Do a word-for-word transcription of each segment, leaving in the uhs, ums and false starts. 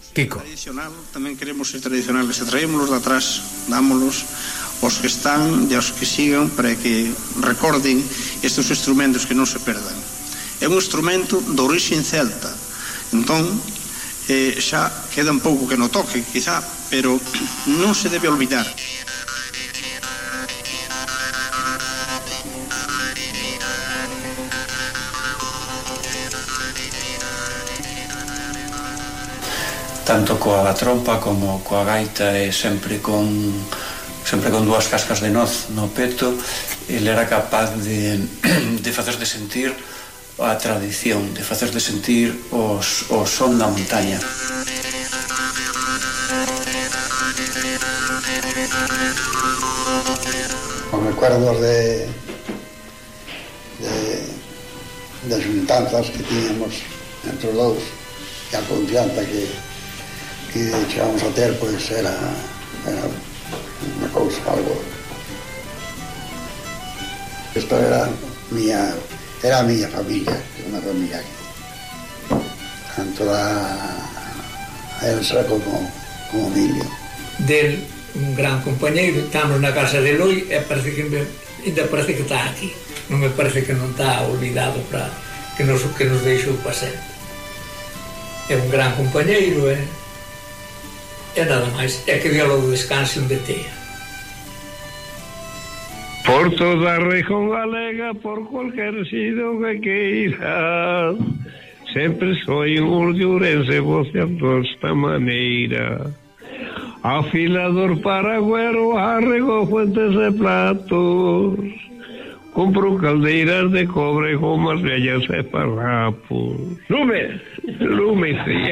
Kiko. Tradicional, tamén queremos ser tradicionales, e traémolos de atrás, dámolos aos que están e aos que sigan para que recorden estes instrumentos que non se perdan. É un instrumento de origen celta, entón eh, xa queda un pouco que no toque, quizá, pero non se debe olvidar. Tanto coa trompa como coa gaita e sempre con sempre con dúas cascas de noz no peto, ele era capaz de, de facer de sentir a tradición, de facer de sentir os, o son da montaña. Os recuerdos de de das juntanzas que tiñamos entre os dous e a confianza que que chegamos a ter, pois era, era unha cousa, algo. Isto era miña, era a miña familia, unha familia aquí. Tanto a Elsa como, como Emilio. Del, un gran compañeiro, estamos na casa de Loi e parece que me, ainda parece que está aquí. Non me parece que non está olvidado para que nos, que nos deixou para sempre. É un gran compañeiro, eh? E nada máis, é que Dios lo descanse onde tea. Por toda a región galega, por cualquier sitio que queiras, sempre soy un urdiurense voceando esta maneira. Afilador paragüero, arrego fuentes de platos, compro caldeiras de cobre, gomas vellas e farrapos. Lume, lume, sí.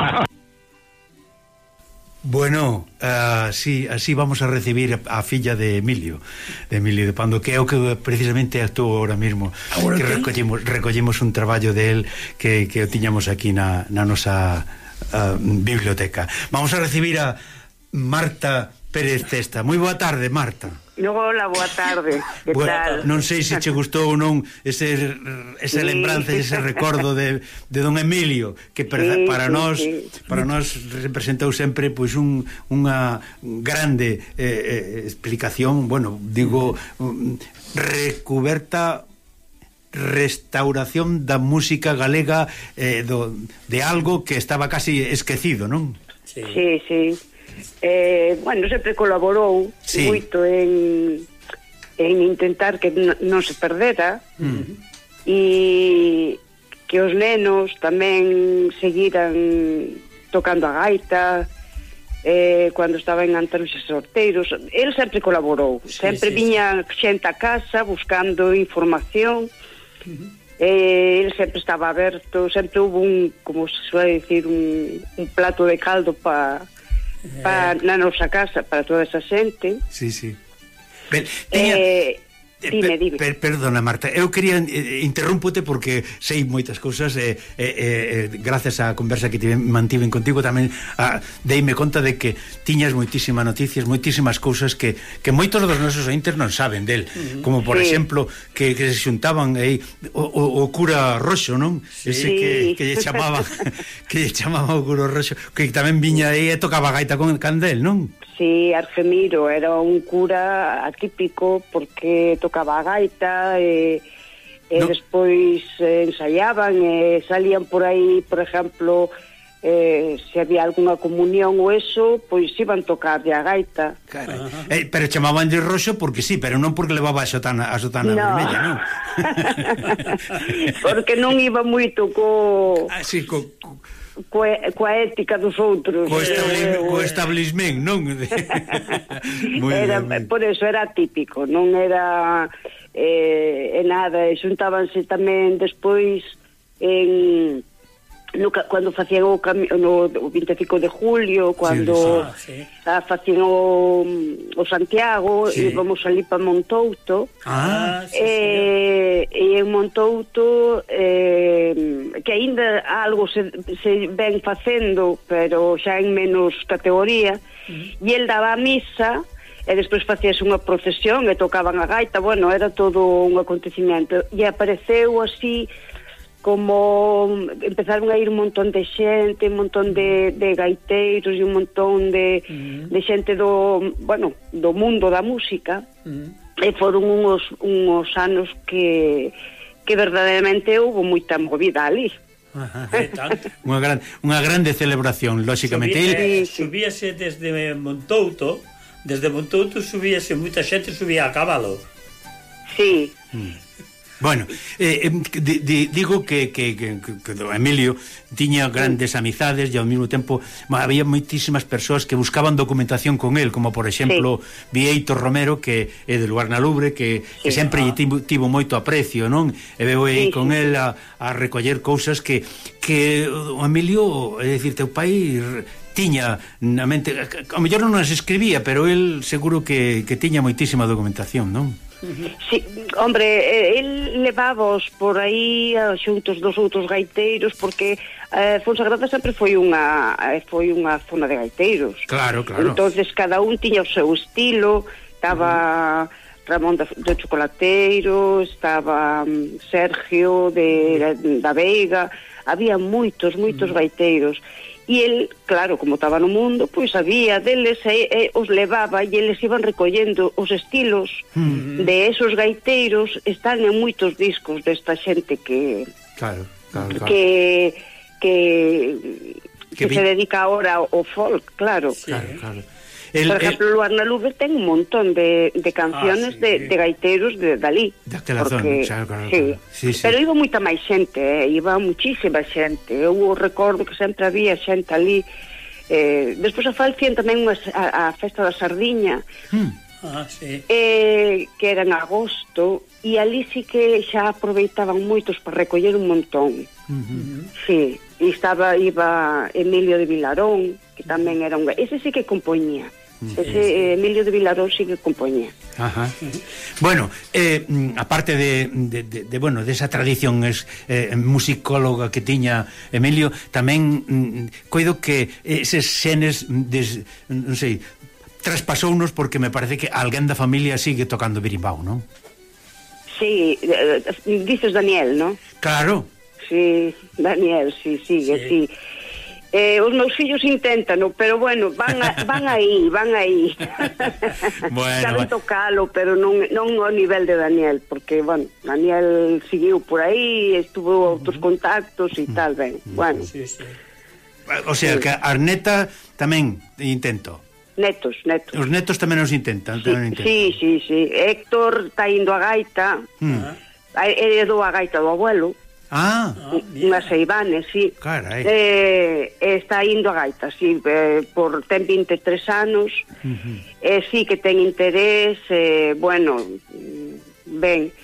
Bueno, uh, sí, así vamos a recibir a, a filla de Emilio de Emilio de Pando, que é o que precisamente actuou ahora mesmo, ahora que recollemos, recollemos un traballo de él que, que o tiñamos aquí na, na nosa uh, biblioteca. Vamos a recibir a Marta Pérez Testa. Moi boa tarde, Marta. Hola, boa tarde, que bueno, tal? Non sei se che gustou ou non ese, esa sí. lembranza, ese recordo de, de don Emilio, que para, sí, para sí, nós sí. para nós representou sempre pois un, unha grande eh, explicación, bueno, digo, recuberta restauración da música galega, eh, do, de algo que estaba casi esquecido, non? Sí, sí, sí. Eh, bueno, sempre colaborou sí. moito en, en intentar que non se perdera uh-huh. e que os nenos tamén seguiran tocando a gaita eh, cando estaba en Antaros e Sorteiros. El sempre colaborou, sí, sempre sí, viña sí. xente a casa buscando información. Uh-huh. eh, el sempre estaba aberto, sempre hubo un, como se suele decir, un, un plato de caldo para para na nosa casa, para toda esa xente. Sí, sí. Pero, tiña... eh, dime, dime. Per, perdona, Marta, eu quería eh, interrúmpote porque sei moitas cousas e eh, eh, eh, gracias á conversa que tive, mantiven contigo tamén ah, deime conta de que tiñas moitísimas noticias, moitísimas cousas que, que moitos dos nosos ointes non saben del, uh-huh. como por sí. exemplo que, que se xuntaban aí o, o, o cura Roxo, non? Sí. Ese que, que lle chamaba que lle chamaba o cura Roxo, que tamén viña aí e tocaba gaita con Candel, non? Sí, Argemiro era un cura atípico porque tocaba a gaita e, e no. despois eh, ensayaban e salían por aí, por exemplo, eh, se había algunha comunión ou eso, pois iban tocar de a gaita. Claro. Eh, pero chamaban de Roxo porque sí, pero non porque levaba a sotana, a sotana no. vermella, non? Porque non iba moito co... Ah, sí, co... co... Coa, coa ética dos outros, co, establi eh, co establishment, non? Era, por eso era típico, non era eh, nada, e xuntábanse tamén despois en no, cando facían o, no, o vinte e cinco de julio, cando sí, sí. Ah, facían o, o Santiago, sí. íbamos ali para Montouto, ah, sí, e, e en Montouto eh, que aínda algo se, se ven facendo, pero xa en menos categoría, uh-huh. e el daba a misa e despois facíase unha procesión e tocaban a gaita, bueno, era todo un acontecimiento, e apareceu así como empezaron a ir un montón de xente, un montón de, de gaiteiros e un montón de, uh-huh. de xente do, bueno, do mundo da música, uh-huh. e foron uns, uns anos que, que verdadeiramente houve moita movida ali. unha, gran, unha grande celebración, lóxicamente. Subía, eh, subíase desde Montouto, desde Montouto subíase, moita xente subía a cabalo. Sí. Mm. Bueno, eh, di, di, digo que, que, que, que Emilio tiña grandes amizades e ao mesmo tempo había moitísimas persoas que buscaban documentación con él, como por exemplo sí. Vieito Romero, que é de Luar na Lubre, que, sí. que sempre ah. tivo, tivo moito aprecio, non? E veo aí sí, con sí. él a, a recoller cousas que, que o Emilio, é dicir, teu pai tiña na mente, a mellor non as escribía, pero él seguro que, que tiña moitísima documentación, non? Sí, hombre, el levábos por aí xuntos dos outros gaiteiros, porque eh, Fonsagrada sempre foi unha foi unha zona de gaiteiros. Claro, claro. Entonces cada un tiña o seu estilo, estaba uh-huh. Ramón de, de Chocolateiro, estaba um, Sergio de, da Veiga, había moitos, moitos uh-huh. gaiteiros. E el, claro, como estaba no mundo, pois había deles e, e os levaba e eles iban recollendo os estilos mm. de esos gaiteiros. Están en moitos discos desta xente que claro, claro, claro. que que, que, que vi... se dedica ahora ao, ao folk, claro. Sí. Claro, claro. El, Por exemplo, el... Luar na Lubre ten un montón de, de canciones ah, sí, de, de gaiteiros de dali. Daquela zona, claro, claro, sí. claro. Sí, sí. Pero iba moita máis xente, eh? Iba muchísima xente. Eu recordo que sempre había xente ali. Eh, despois a falcían tamén unha, a, a festa da Sardiña, hmm. ah, sí. eh, que era en agosto, e ali sí que xa aproveitaban moitos para recoller un montón. Uh-huh. Sí, e estaba, iba Emilio de Vilarón, que tamén era un... Ese sí que compoñía. Ese eh, Emilio de Vilarón sí que compoñía. Ajá. Bueno, eh, aparte de, de, de, de bueno, desa tradición es, eh, musicóloga que tiña Emilio, tamén mm, coido que eses xenes des, non sei, traspasounos, porque me parece que alguén da familia sigue tocando birimbau, non? Sí, eh, dices Daniel, non? Claro. Sí, Daniel, sí, sigue, sí, sí. Eh, os meus fillos inténtano, pero bueno, van, a, van aí, van aí. Bueno, saben tocalo, pero non, non ao nivel de Daniel, porque, bueno, Daniel seguiu por aí, estuvo outros contactos e tal, ben, bueno. Sí, sí. O sea, sí. que a neta tamén intento. Netos, netos. Os netos tamén os intentan, Sí, tamén intentan. sí, sí, sí. Héctor está indo a gaita, mm. heredou a gaita do abuelo. Ah, unhas Seibanes, sí. Carai. Eh, está indo a gaita, sí, eh, por ten vinte e tres anos. Uh-huh. Eh, sí que ten interés, eh, bueno, ben.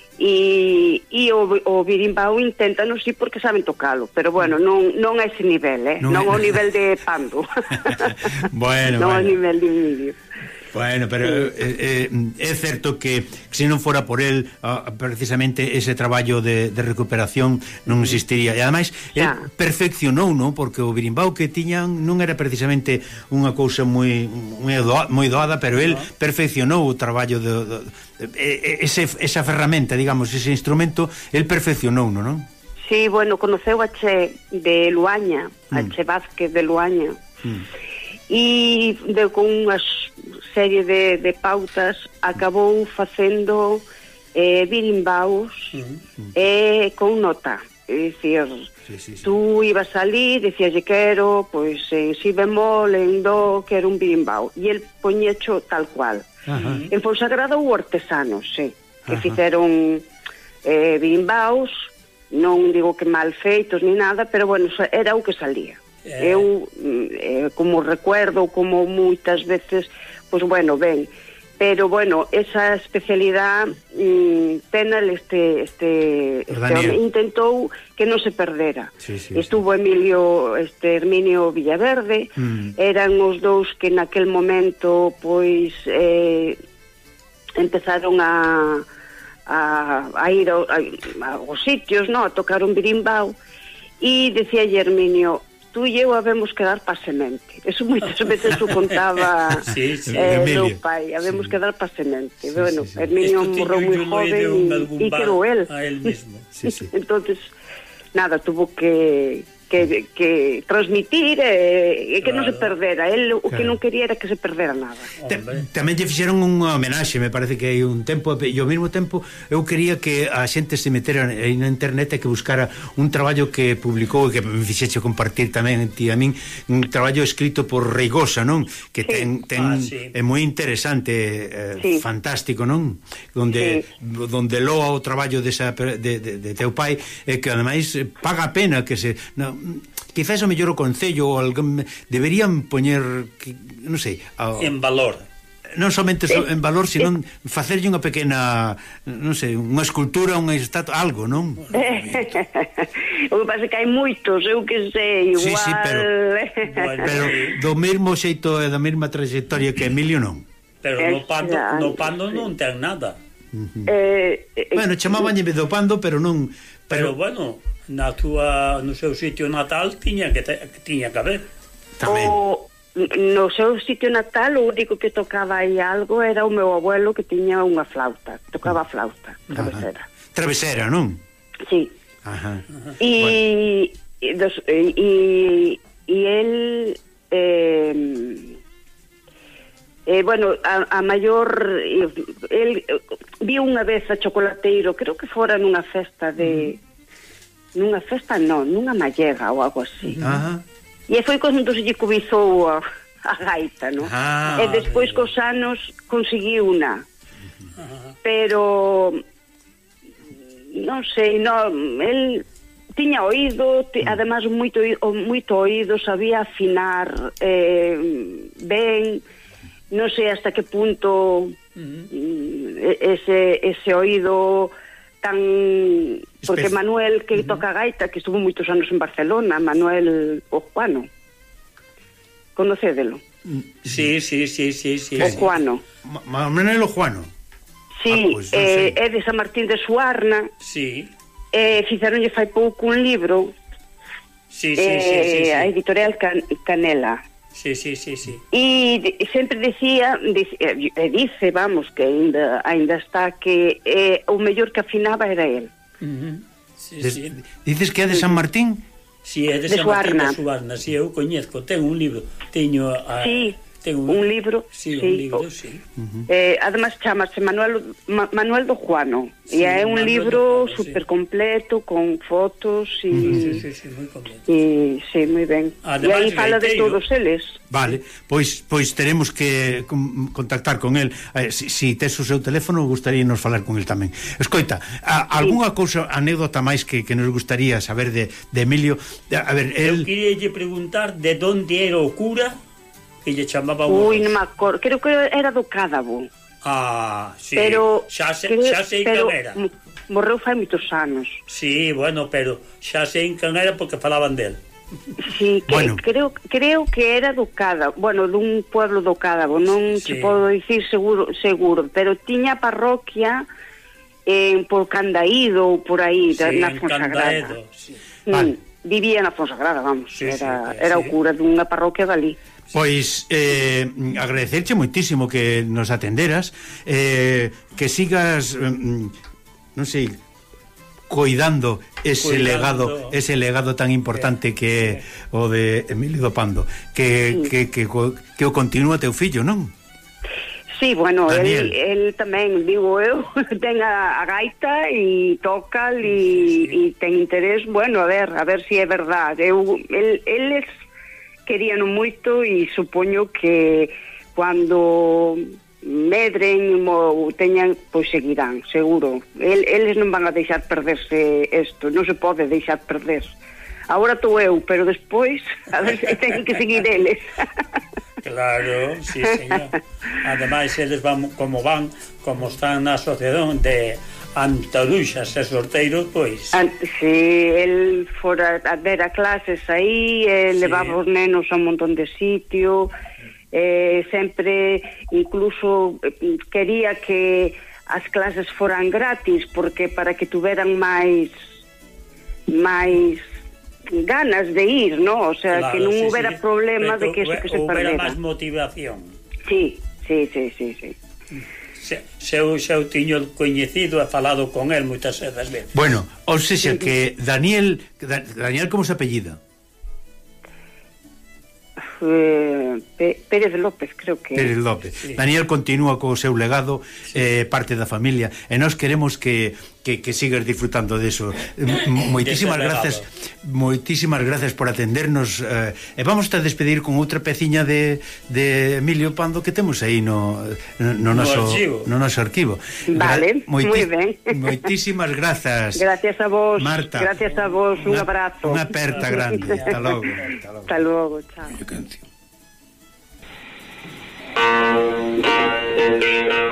E, e o, o birimbau inténtano, sí, porque saben tocalo, pero bueno, non, non a ese nivel, eh? Non, non ao nivel de Pando. Bueno, non bueno. ao nivel de Emilio. Bueno, pero eh, eh, é certo que se non fora por el, uh, precisamente ese traballo de, de recuperación non existiría. E ademais, el perfeccionou, non? Porque o birimbau que tiñan non era precisamente unha cousa moi moi, doa, moi doada, pero el perfeccionou o traballo de, de, de ese, esa ferramenta, digamos, ese instrumento, el perfeccionou, non? Sí, bueno, conoceu a Che de Luaña, a mm. Che Vázquez de Luaña. Mm. E de, con unha serie de, de pautas acabou facendo eh, birimbaus uh-huh. eh, con nota, é dicir, sí, sí, sí. Tú ibas ali, decías quero, pois en si bemol, en do, quero un birimbau, e el poñecho tal cual. Uh-huh. En Fonsagrada houve artesanos, sí, que uh-huh. fixeron eh, birimbaus, non digo que mal feitos ni nada, pero bueno, era o que salía. Eh. Eu, eh, como recuerdo, como moitas veces, pois bueno, ben, pero bueno, esa especialidade mm, tenal este este, este intentou que non se perdera. Sí, sí, estuvo sí. Emilio, este Herminio Villaverde, mm. eran os dous que naquel momento pois eh, empezaron a a, a ir a, a, aos sitios, no, a tocar un birimbau, e decía Herminio, tú e eu habemos que dar pa semente. Eso moitas veces o contaba sí, sí, eh, meu pai, habemos sí. que dar pa semente. Sí, bueno, sí, sí. Herminio morreu moi joven e quedou el. A él mismo. Sí, sí. Entonces, nada, tuvo que que, que transmitir e, e que claro. non se perdera. El o claro. que non quería era que se perdera nada. Te, tamén lle fixeron unha homenaxe, me parece que hai un tempo, e ao mesmo tempo eu quería que a xente se metera aí na internet e que buscara un traballo que publicou e que me fixeche compartir tamén ti a min, un traballo escrito por Reigosa, non? Que sí. ten, ten ah, sí. é moi interesante, eh, sí. fantástico, non? Donde sí. donde loa o traballo desa, de, de, de teu pai e que ademais paga a pena que se... No, quizás o mellor o Concello ou alguén deberían poñer, non sei, a, en valor, non somente so, en valor, sino facerlle unha pequena, non sei, unha escultura, unha estatua, algo, non? O que pasa é que hai moitos, eu que sei, igual. Sí, sí, pero, bueno, pero do mesmo xeito e da mesma trayectoria que Emilio, non. Pero no Pando, no Pando non ten nada. Uh-huh. eh, eh, bueno, chamabanlle do Pando, pero non. Pero, pero bueno, na túa, no seu sitio natal tiña que, te, que tiña que haber. Tamén. O, no seu sitio natal o único que tocaba aí algo era o meu abuelo que tiña unha flauta, tocaba flauta, travesera. Ajá. Travesera, non? Sí. Ajá. E e, dos, e, e el eh, eh, bueno, a, a maior eh, el vi unha vez a Chocolateiro, creo que fora nunha festa de mm. nunha festa non, nunha mallega ou algo así. Ajá. E foi cando se lle cubizou a, a gaita, non? Ah, e despois cos anos conseguiu unha. Pero non sei, non, el tiña oído, t- además moito moito oído, sabía afinar eh, ben, non sei hasta que punto uh-huh. ese ese oído tan... Porque Espec... Manuel, que uh-huh. toca gaita, que estuvo moitos anos en Barcelona, Manuel Ojuano, conocédelo? Sí, sí, sí, sí, sí. Ojuano. Ma- Manuel Ojuano. Sí, ah, pues, eh, é de San Martín de Suarna. Sí. Eh, fixeronlle fai pouco un libro. Sí, sí, eh, sí, sí, sí. A editorial Can- Canela. Sí, sí, sí, sí. E de, sempre decía, dice, e dice, vamos, que ainda, ainda está que eh, o mellor que afinaba era el. Uh-huh. Sí, Des, sí. Dices que é de San Martín? Sí, é de, de San Martín de Suarna. Sí, eu coñezco, ten un libro. Teño a... Sí. Ten un, un libro, sí, sí, un libro, o, sí. Uh-huh. Eh, además chamase Manuel Ma, Manuel do Juano, sí, e é un Manuel libro super sí. completo con fotos e uh-huh. sí, sí, sí, moi completo. E sí, moi ben. E aí fala de todos eles. Vale, pois pois teremos que contactar con el. Eh, si, si tes o seu teléfono, gustaríanos falar con el tamén. Escoita, a, sí. algunha cousa, anécdota máis que, que nos gustaría saber de, de Emilio? A ver, el... Eu queria lle preguntar de onde era o cura que lle chamaba o... Ui, non me acordo, creo que era do Cádabo. Ah, sí, pero, xa, se, creo, xa sei pero, quen era. Morreu fai moitos anos. Sí, bueno, pero xa sei quen era porque falaban del. Sí, que, bueno. creo, creo que era do Cádabo, bueno, dun pueblo do Cádabo, non sí. te podo dicir seguro, seguro, pero tiña parroquia en por Candaído ou por aí, sí, na Fonsagrada. Sí. Mm, vale. Vivía na Fonsagrada, vamos, sí, era, sí, era sí. o cura dunha parroquia dali. Pois eh, agradecerche moitísimo que nos atenderas, eh, que sigas eh, non sei, coidando ese cuidando. legado, ese legado tan importante que é o de Emilio do Pando, que, sí. que, que, que o continúa teu fillo, non? Sí, bueno, el, el tamén, digo eu, ten a, a gaita e toca e, sí. e ten interés, bueno, a ver, a ver se si é verdade. Eu, el, el es querían moito e supoño que cando medren ou teñan, pois seguirán, seguro. El, eles non van a deixar perderse isto, non se pode deixar perder. Agora estou eu, pero despois a ver se ten que seguir eles. Claro, sí, señor. Ademais, eles van como van, como están na asociación de antaruxas e sorteiros, pois. An, sí, el fora a ver a clases aí, eh, sí. levaba os nenos a un montón de sitio, eh, sempre, incluso eh, quería que as clases foran gratis, porque para que tuveran máis máis ganas de ir, ¿no? O sea, claro, que non sí, houbera sí. problema pero, de que eso que se perdera. Houbera máis motivación. Sí, sí, sí, sí, sí. se, se, eu, se eu tiño coñecido e falado con el moitas veces. Bueno, ou seja que Daniel, Daniel como se apellida? Uh, Pérez López, creo que Pérez López. Sí. Daniel continúa co seu legado, sí. eh, parte da familia, e nós queremos que, que, que sigas disfrutando deso. Moitísimas grazas, moitísimas grazas por atendernos, eh, e vamos a despedir con outra peciña de, de Emilio Pando que temos aí no, no, no, noso, no noso arquivo. Vale, moi ben. Moitísimas grazas. Gracias a vos, Marta. Gracias a vos, un una, abrazo. Unha aperta grande. Hasta logo. Hasta logo, chao. Thank you.